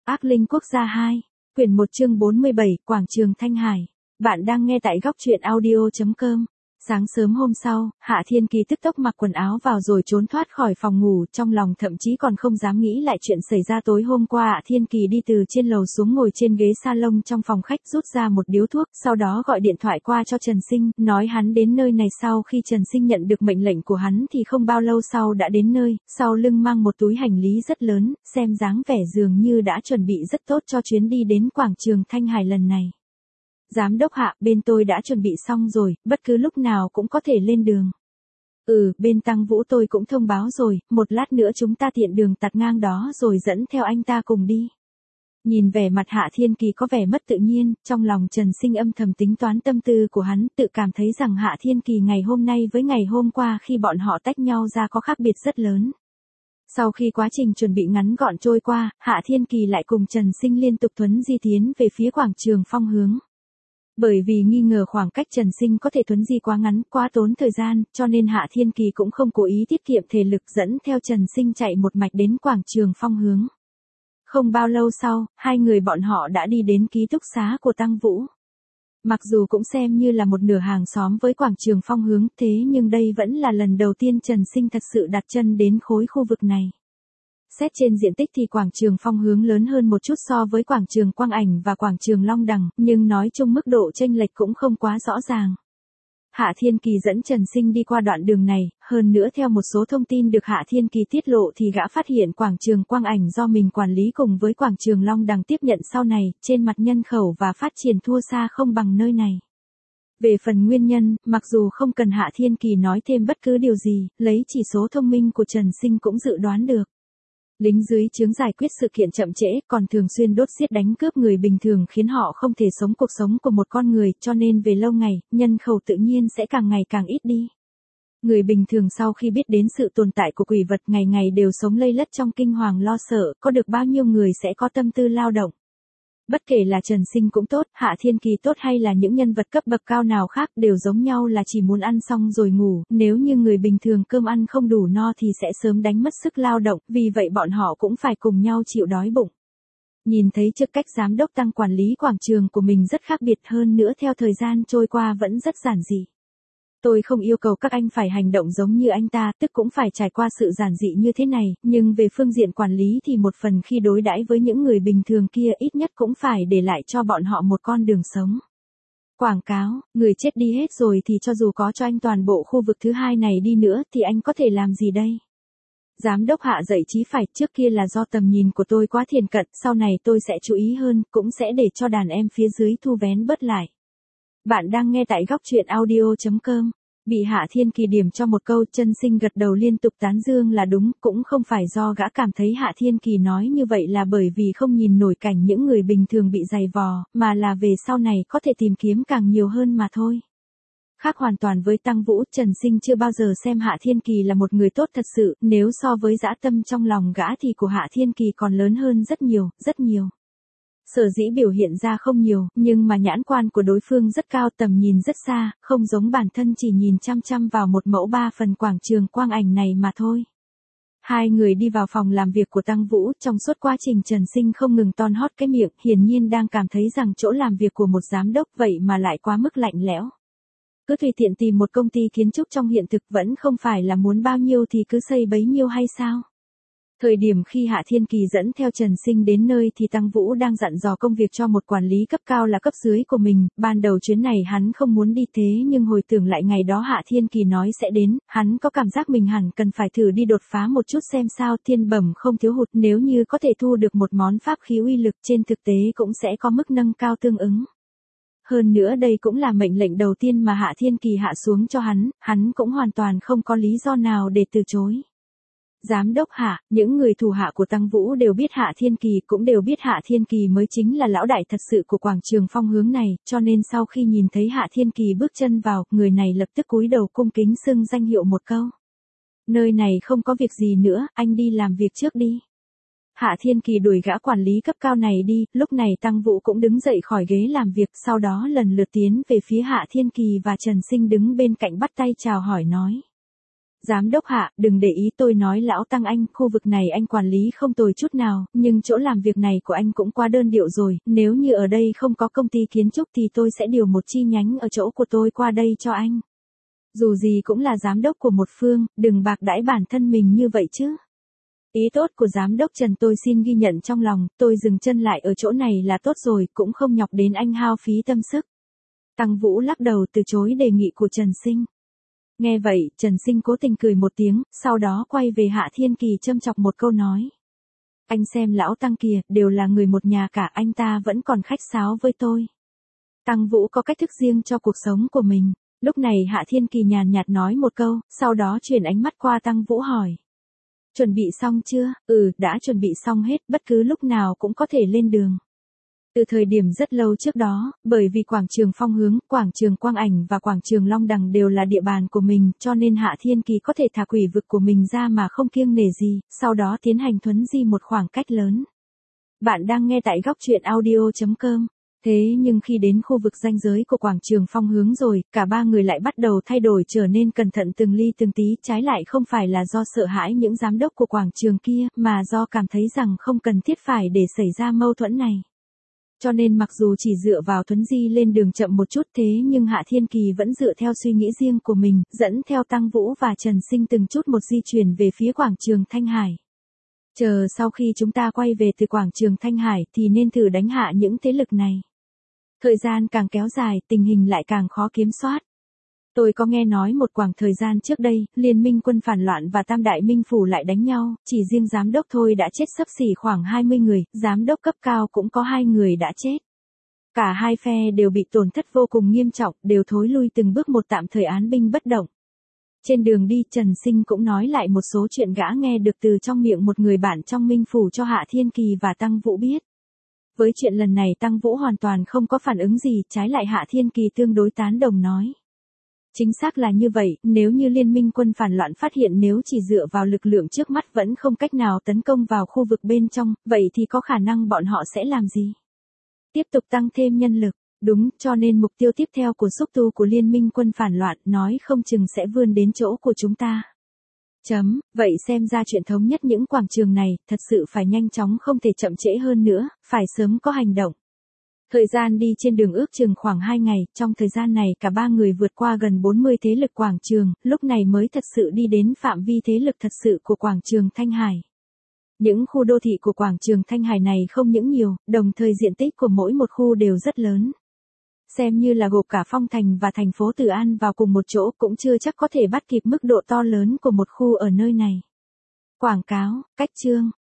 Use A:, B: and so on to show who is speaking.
A: Ác Linh Quốc gia 2, quyển 1 chương 47, Quảng trường Thanh Hải. Bạn đang nghe tại góc truyện audio.com. Sáng sớm hôm sau, Hạ Thiên Kỳ tức tốc mặc quần áo vào rồi trốn thoát khỏi phòng ngủ, trong lòng thậm chí còn không dám nghĩ lại chuyện xảy ra tối hôm qua. Hạ Thiên Kỳ đi từ trên lầu xuống ngồi trên ghế salon trong phòng khách, rút ra một điếu thuốc, sau đó gọi điện thoại qua cho Trần Sinh, nói hắn đến nơi này. Sau khi Trần Sinh nhận được mệnh lệnh của hắn thì không bao lâu sau đã đến nơi, sau lưng mang một túi hành lý rất lớn, xem dáng vẻ dường như đã chuẩn bị rất tốt cho chuyến đi đến quảng trường Thanh Hải lần này. Giám đốc Hạ, bên tôi đã chuẩn bị xong rồi, bất cứ lúc nào cũng có thể lên đường. Bên Tăng Vũ tôi cũng thông báo rồi, một lát nữa chúng ta tiện đường tạt ngang đó rồi dẫn theo anh ta cùng đi. Nhìn vẻ mặt Hạ Thiên Kỳ có vẻ mất tự nhiên, trong lòng Trần Sinh âm thầm tính toán tâm tư của hắn, tự cảm thấy rằng Hạ Thiên Kỳ ngày hôm nay với ngày hôm qua khi bọn họ tách nhau ra có khác biệt rất lớn. Sau khi quá trình chuẩn bị ngắn gọn trôi qua, Hạ Thiên Kỳ lại cùng Trần Sinh liên tục thuấn di tiến về phía quảng trường Phong hướng. Bởi vì nghi ngờ khoảng cách Trần Sinh có thể thuấn di quá ngắn, quá tốn thời gian, cho nên Hạ Thiên Kỳ cũng không cố ý tiết kiệm thể lực dẫn theo Trần Sinh chạy một mạch đến quảng trường Phong hướng. Không bao lâu sau, hai người bọn họ đã đi đến ký túc xá của Tăng Vũ. Mặc dù cũng xem như là một nửa hàng xóm với quảng trường Phong hướng, thế nhưng đây vẫn là lần đầu tiên Trần Sinh thật sự đặt chân đến khối khu vực này. Xét trên diện tích thì quảng trường Phong hướng lớn hơn một chút so với quảng trường Quang Ảnh và quảng trường Long Đằng, nhưng nói chung mức độ chênh lệch cũng không quá rõ ràng. Hạ Thiên Kỳ dẫn Trần Sinh đi qua đoạn đường này, hơn nữa theo một số thông tin được Hạ Thiên Kỳ tiết lộ thì gã phát hiện quảng trường Quang Ảnh do mình quản lý cùng với quảng trường Long Đằng tiếp nhận sau này, trên mặt nhân khẩu và phát triển thua xa không bằng nơi này. Về phần nguyên nhân, mặc dù không cần Hạ Thiên Kỳ nói thêm bất cứ điều gì, lấy chỉ số thông minh của Trần Sinh cũng dự đoán được. Lính dưới trướng giải quyết sự kiện chậm trễ, còn thường xuyên đốt giết đánh cướp người bình thường khiến họ không thể sống cuộc sống của một con người, cho nên về lâu ngày, nhân khẩu tự nhiên sẽ càng ngày càng ít đi. Người bình thường sau khi biết đến sự tồn tại của quỷ vật ngày ngày đều sống lây lất trong kinh hoàng lo sợ, có được bao nhiêu người sẽ có tâm tư lao động. Bất kể là Trần Sinh cũng tốt, Hạ Thiên Kỳ tốt hay là những nhân vật cấp bậc cao nào khác đều giống nhau là chỉ muốn ăn xong rồi ngủ, nếu như người bình thường cơm ăn không đủ no thì sẽ sớm đánh mất sức lao động, vì vậy bọn họ cũng phải cùng nhau chịu đói bụng. Nhìn thấy trước cách giám đốc Tăng quản lý quảng trường của mình rất khác biệt, hơn nữa theo thời gian trôi qua vẫn rất giản dị. Tôi không yêu cầu các anh phải hành động giống như anh ta, tức cũng phải trải qua sự giản dị như thế này, nhưng về phương diện quản lý thì một phần khi đối đãi với những người bình thường kia ít nhất cũng phải để lại cho bọn họ một con đường sống. Quảng cáo, người chết đi hết rồi thì cho dù có cho anh toàn bộ khu vực thứ hai này đi nữa thì anh có thể làm gì đây? Giám đốc Hạ dạy chí phải, trước kia là do tầm nhìn của tôi quá thiển cận, sau này tôi sẽ chú ý hơn, cũng sẽ để cho đàn em phía dưới thu vén bớt lại. Bạn đang nghe tại góc truyện audio.com. Bị Hạ Thiên Kỳ điểm cho một câu, Trần Sinh gật đầu liên tục tán dương là đúng, cũng không phải do gã cảm thấy Hạ Thiên Kỳ nói như vậy là bởi vì không nhìn nổi cảnh những người bình thường bị giày vò, mà là về sau này có thể tìm kiếm càng nhiều hơn mà thôi. Khác hoàn toàn với Tăng Vũ, Trần Sinh chưa bao giờ xem Hạ Thiên Kỳ là một người tốt thật sự, nếu so với dã tâm trong lòng gã thì của Hạ Thiên Kỳ còn lớn hơn rất nhiều, rất nhiều. Sở dĩ biểu hiện ra không nhiều, nhưng mà nhãn quan của đối phương rất cao, tầm nhìn rất xa, không giống bản thân chỉ nhìn chăm chăm vào một mẫu 3 phần quảng trường Quang Ảnh này mà thôi. Hai người đi vào phòng làm việc của Tăng Vũ, trong suốt quá trình Trần Sinh không ngừng ton hót cái miệng, hiển nhiên đang cảm thấy rằng chỗ làm việc của một giám đốc vậy mà lại quá mức lạnh lẽo. Cứ tùy tiện tìm một công ty kiến trúc trong hiện thực vẫn không phải là muốn bao nhiêu thì cứ xây bấy nhiêu hay sao? Thời điểm khi Hạ Thiên Kỳ dẫn theo Trần Sinh đến nơi thì Tăng Vũ đang dặn dò công việc cho một quản lý cấp cao là cấp dưới của mình, ban đầu chuyến này hắn không muốn đi thế nhưng hồi tưởng lại ngày đó Hạ Thiên Kỳ nói sẽ đến, hắn có cảm giác mình hẳn cần phải thử đi đột phá một chút xem sao, thiên bẩm không thiếu hụt, nếu như có thể thu được một món pháp khí uy lực trên thực tế cũng sẽ có mức nâng cao tương ứng. Hơn nữa đây cũng là mệnh lệnh đầu tiên mà Hạ Thiên Kỳ hạ xuống cho hắn cũng hoàn toàn không có lý do nào để từ chối. Giám đốc Hạ, những người thủ hạ của Tăng Vũ đều biết Hạ Thiên Kỳ, cũng đều biết Hạ Thiên Kỳ mới chính là lão đại thật sự của quảng trường Phong hướng này, cho nên sau khi nhìn thấy Hạ Thiên Kỳ bước chân vào, người này lập tức cúi đầu cung kính xưng danh hiệu một câu. Nơi này không có việc gì nữa, anh đi làm việc trước đi. Hạ Thiên Kỳ đuổi gã quản lý cấp cao này đi, lúc này Tăng Vũ cũng đứng dậy khỏi ghế làm việc, sau đó lần lượt tiến về phía Hạ Thiên Kỳ và Trần Sinh đứng bên cạnh bắt tay chào hỏi nói. Giám đốc Hạ, đừng để ý, tôi nói lão Tăng anh, khu vực này anh quản lý không tồi chút nào, nhưng chỗ làm việc này của anh cũng quá đơn điệu rồi, nếu như ở đây không có công ty kiến trúc thì tôi sẽ điều một chi nhánh ở chỗ của tôi qua đây cho anh. Dù gì cũng là giám đốc của một phương, đừng bạc đãi bản thân mình như vậy chứ. Ý tốt của giám đốc Trần tôi xin ghi nhận trong lòng, tôi dừng chân lại ở chỗ này là tốt rồi, cũng không nhọc đến anh hao phí tâm sức. Tăng Vũ lắc đầu từ chối đề nghị của Trần Sinh. Nghe vậy, Trần Sinh cố tình cười một tiếng, sau đó quay về Hạ Thiên Kỳ châm chọc một câu nói. Anh xem lão Tăng kìa, đều là người một nhà cả, anh ta vẫn còn khách sáo với tôi. Tăng Vũ có cách thức riêng cho cuộc sống của mình. Lúc này Hạ Thiên Kỳ nhàn nhạt nói một câu, sau đó chuyển ánh mắt qua Tăng Vũ hỏi. Chuẩn bị xong chưa? Đã chuẩn bị xong hết, bất cứ lúc nào cũng có thể lên đường. Từ thời điểm rất lâu trước đó, bởi vì quảng trường Phong Hướng, quảng trường Quang Ảnh và quảng trường Long Đằng đều là địa bàn của mình, cho nên Hạ Thiên Kỳ có thể thả quỷ vực của mình ra mà không kiêng nể gì, sau đó tiến hành thuấn di một khoảng cách lớn. Bạn đang nghe tại góc truyện audio.com. Thế nhưng khi đến khu vực ranh giới của quảng trường Phong Hướng rồi, cả ba người lại bắt đầu thay đổi trở nên cẩn thận từng ly từng tí, trái lại không phải là do sợ hãi những giám đốc của quảng trường kia, mà do cảm thấy rằng không cần thiết phải để xảy ra mâu thuẫn này. Cho nên mặc dù chỉ dựa vào thuấn di lên đường chậm một chút thế nhưng Hạ Thiên Kỳ vẫn dựa theo suy nghĩ riêng của mình, dẫn theo Tăng Vũ và Trần Sinh từng chút một di chuyển về phía quảng trường Thanh Hải. Chờ sau khi chúng ta quay về từ quảng trường Thanh Hải thì nên thử đánh hạ những thế lực này. Thời gian càng kéo dài, tình hình lại càng khó kiểm soát. Tôi có nghe nói một khoảng thời gian trước đây, liên minh quân phản loạn và Tam Đại Minh Phủ lại đánh nhau, chỉ riêng giám đốc thôi đã chết xấp xỉ khoảng 20 người, giám đốc cấp cao cũng có 2 người đã chết. Cả hai phe đều bị tổn thất vô cùng nghiêm trọng, đều thối lui từng bước một, tạm thời án binh bất động. Trên đường đi Trần Sinh cũng nói lại một số chuyện gã nghe được từ trong miệng một người bạn trong Minh Phủ cho Hạ Thiên Kỳ và Tăng Vũ biết. Với chuyện lần này Tăng Vũ hoàn toàn không có phản ứng gì, trái lại Hạ Thiên Kỳ tương đối tán đồng nói. Chính xác là như vậy, nếu như liên minh quân phản loạn phát hiện nếu chỉ dựa vào lực lượng trước mắt vẫn không cách nào tấn công vào khu vực bên trong, vậy thì có khả năng bọn họ sẽ làm gì? Tiếp tục tăng thêm nhân lực, đúng, cho nên mục tiêu tiếp theo của xúc tu của liên minh quân phản loạn nói không chừng sẽ vươn đến chỗ của chúng ta. Vậy xem ra chuyện thống nhất những quảng trường này, thật sự phải nhanh chóng không thể chậm trễ hơn nữa, phải sớm có hành động. Thời gian đi trên đường ước chừng khoảng 2 ngày, trong thời gian này cả ba người vượt qua gần 40 thế lực quảng trường, lúc này mới thật sự đi đến phạm vi thế lực thật sự của quảng trường Thanh Hải. Những khu đô thị của quảng trường Thanh Hải này không những nhiều, đồng thời diện tích của mỗi một khu đều rất lớn. Xem như là gộp cả Phong Thành và thành phố Từ An vào cùng một chỗ cũng chưa chắc có thể bắt kịp mức độ to lớn của một khu ở nơi này. Quảng cáo, cách chương.